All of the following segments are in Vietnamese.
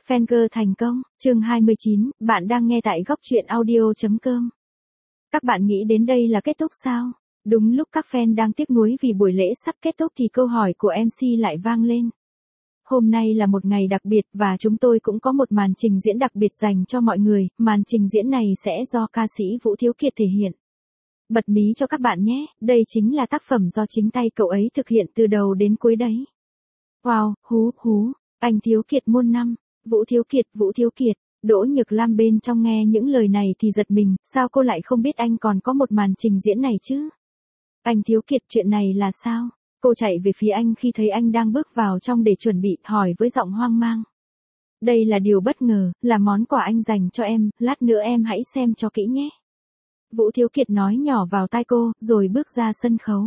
Fanger thành công, chương 29, bạn đang nghe tại góc truyện audio.com. Các bạn nghĩ đến đây là kết thúc sao? Đúng lúc các fan đang tiếc nuối vì buổi lễ sắp kết thúc thì câu hỏi của MC lại vang lên. Hôm nay là một ngày đặc biệt và chúng tôi cũng có một màn trình diễn đặc biệt dành cho mọi người, màn trình diễn này sẽ do ca sĩ Vũ Thiếu Kiệt thể hiện. Bật mí cho các bạn nhé, đây chính là tác phẩm do chính tay cậu ấy thực hiện từ đầu đến cuối đấy. Wow, hú, anh Thiếu Kiệt muôn năm. Vũ Thiếu Kiệt, Đỗ Nhược Lam bên trong nghe những lời này thì giật mình, sao cô lại không biết anh còn có một màn trình diễn này chứ? Anh Thiếu Kiệt, chuyện này là sao? Cô chạy về phía anh khi thấy anh đang bước vào trong để chuẩn bị, hỏi với giọng hoang mang. Đây là điều bất ngờ, là món quà anh dành cho em, lát nữa em hãy xem cho kỹ nhé. Vũ Thiếu Kiệt nói nhỏ vào tai cô, rồi bước ra sân khấu.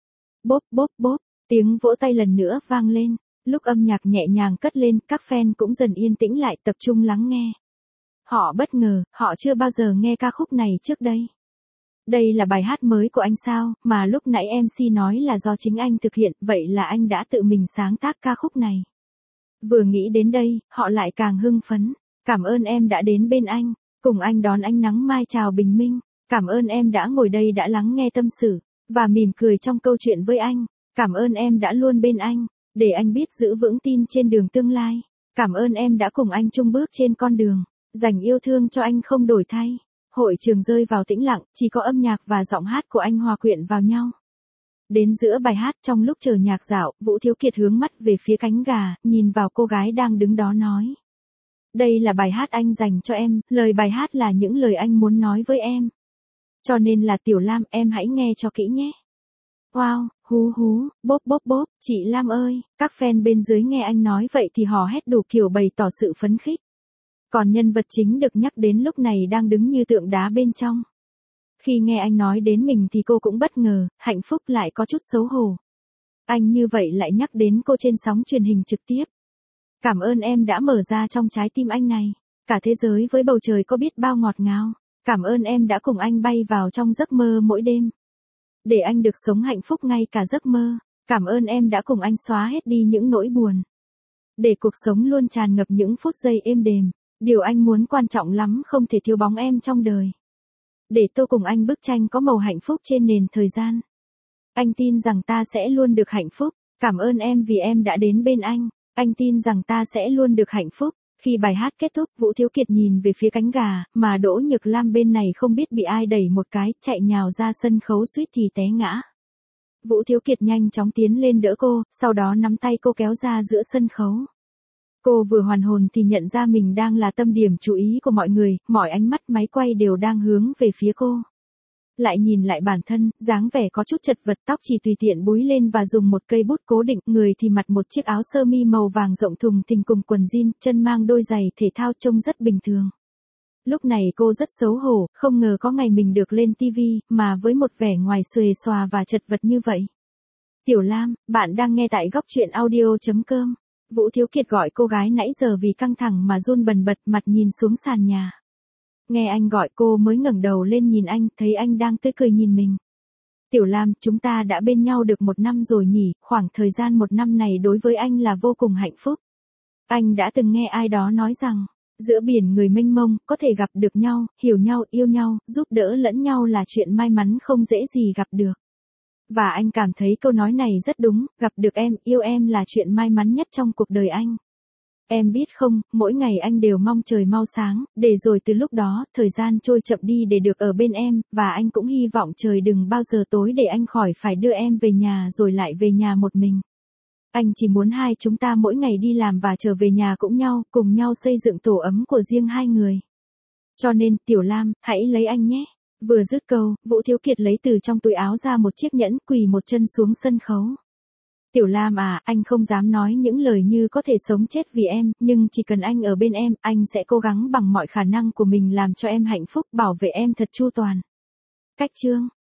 Bốp, tiếng vỗ tay lần nữa vang lên. Lúc âm nhạc nhẹ nhàng cất lên, các fan cũng dần yên tĩnh lại, tập trung lắng nghe. Họ bất ngờ, họ chưa bao giờ nghe ca khúc này trước đây. Đây là bài hát mới của anh sao, mà lúc nãy MC nói là do chính anh thực hiện, vậy là anh đã tự mình sáng tác ca khúc này. Vừa nghĩ đến đây, họ lại càng hưng phấn. Cảm ơn em đã đến bên anh, cùng anh đón ánh nắng mai chào bình minh. Cảm ơn em đã ngồi đây đã lắng nghe tâm sự, và mỉm cười trong câu chuyện với anh. Cảm ơn em đã luôn bên anh, để anh biết giữ vững tin trên đường tương lai. Cảm ơn em đã cùng anh chung bước trên con đường, dành yêu thương cho anh không đổi thay. Hội trường rơi vào tĩnh lặng, chỉ có âm nhạc và giọng hát của anh hòa quyện vào nhau. Đến giữa bài hát, trong lúc chờ nhạc dạo, Vũ Thiếu Kiệt hướng mắt về phía cánh gà, nhìn vào cô gái đang đứng đó nói. Đây là bài hát anh dành cho em, lời bài hát là những lời anh muốn nói với em. Cho nên là Tiểu Lam, em hãy nghe cho kỹ nhé. Wow, hú, bốp, chị Lam ơi, các fan bên dưới nghe anh nói vậy thì hò hét đủ kiểu bày tỏ sự phấn khích. Còn nhân vật chính được nhắc đến lúc này đang đứng như tượng đá bên trong. Khi nghe anh nói đến mình thì cô cũng bất ngờ, hạnh phúc lại có chút xấu hổ. Anh như vậy lại nhắc đến cô trên sóng truyền hình trực tiếp. Cảm ơn em đã mở ra trong trái tim anh này. Cả thế giới với bầu trời có biết bao ngọt ngào. Cảm ơn em đã cùng anh bay vào trong giấc mơ mỗi đêm. Để anh được sống hạnh phúc ngay cả giấc mơ. Cảm ơn em đã cùng anh xóa hết đi những nỗi buồn. Để cuộc sống luôn tràn ngập những phút giây êm đềm. Điều anh muốn quan trọng lắm không thể thiếu bóng em trong đời. Để tô cùng anh bức tranh có màu hạnh phúc trên nền thời gian. Anh tin rằng ta sẽ luôn được hạnh phúc. Cảm ơn em vì em đã đến bên anh. Anh tin rằng ta sẽ luôn được hạnh phúc. Khi bài hát kết thúc, Vũ Thiếu Kiệt nhìn về phía cánh gà, mà Đỗ Nhược Lam bên này không biết bị ai đẩy một cái, chạy nhào ra sân khấu suýt thì té ngã. Vũ Thiếu Kiệt nhanh chóng tiến lên đỡ cô, sau đó nắm tay cô kéo ra giữa sân khấu. Cô vừa hoàn hồn thì nhận ra mình đang là tâm điểm chú ý của mọi người, mọi ánh mắt máy quay đều đang hướng về phía cô. Lại nhìn lại bản thân, dáng vẻ có chút chật vật, tóc chỉ tùy tiện búi lên và dùng một cây bút cố định, người thì mặc một chiếc áo sơ mi màu vàng rộng thùng thình cùng quần jean, chân mang đôi giày thể thao trông rất bình thường. Lúc này cô rất xấu hổ, không ngờ có ngày mình được lên TV, mà với một vẻ ngoài xuề xòa và chật vật như vậy. Tiểu Lam, bạn đang nghe tại góc truyện audio.com. Vũ Thiếu Kiệt gọi cô gái nãy giờ vì căng thẳng mà run bần bật, mặt nhìn xuống sàn nhà. Nghe anh gọi cô mới ngẩng đầu lên nhìn anh, thấy anh đang tươi cười nhìn mình. Tiểu Lam, chúng ta đã bên nhau được 1 năm rồi nhỉ, khoảng thời gian 1 năm này đối với anh là vô cùng hạnh phúc. Anh đã từng nghe ai đó nói rằng, giữa biển người mênh mông, có thể gặp được nhau, hiểu nhau, yêu nhau, giúp đỡ lẫn nhau là chuyện may mắn không dễ gì gặp được. Và anh cảm thấy câu nói này rất đúng, gặp được em, yêu em là chuyện may mắn nhất trong cuộc đời anh. Em biết không, mỗi ngày anh đều mong trời mau sáng, để rồi từ lúc đó, thời gian trôi chậm đi để được ở bên em, và anh cũng hy vọng trời đừng bao giờ tối để anh khỏi phải đưa em về nhà rồi lại về nhà một mình. Anh chỉ muốn hai chúng ta mỗi ngày đi làm và trở về nhà cũng nhau, cùng nhau xây dựng tổ ấm của riêng hai người. Cho nên, Tiểu Lam, hãy lấy anh nhé. Vừa dứt câu, Vũ Thiếu Kiệt lấy từ trong túi áo ra một chiếc nhẫn, quỳ một chân xuống sân khấu. Tiểu Lam à, anh không dám nói những lời như có thể sống chết vì em, nhưng chỉ cần anh ở bên em, anh sẽ cố gắng bằng mọi khả năng của mình làm cho em hạnh phúc, bảo vệ em thật chu toàn. Cách chương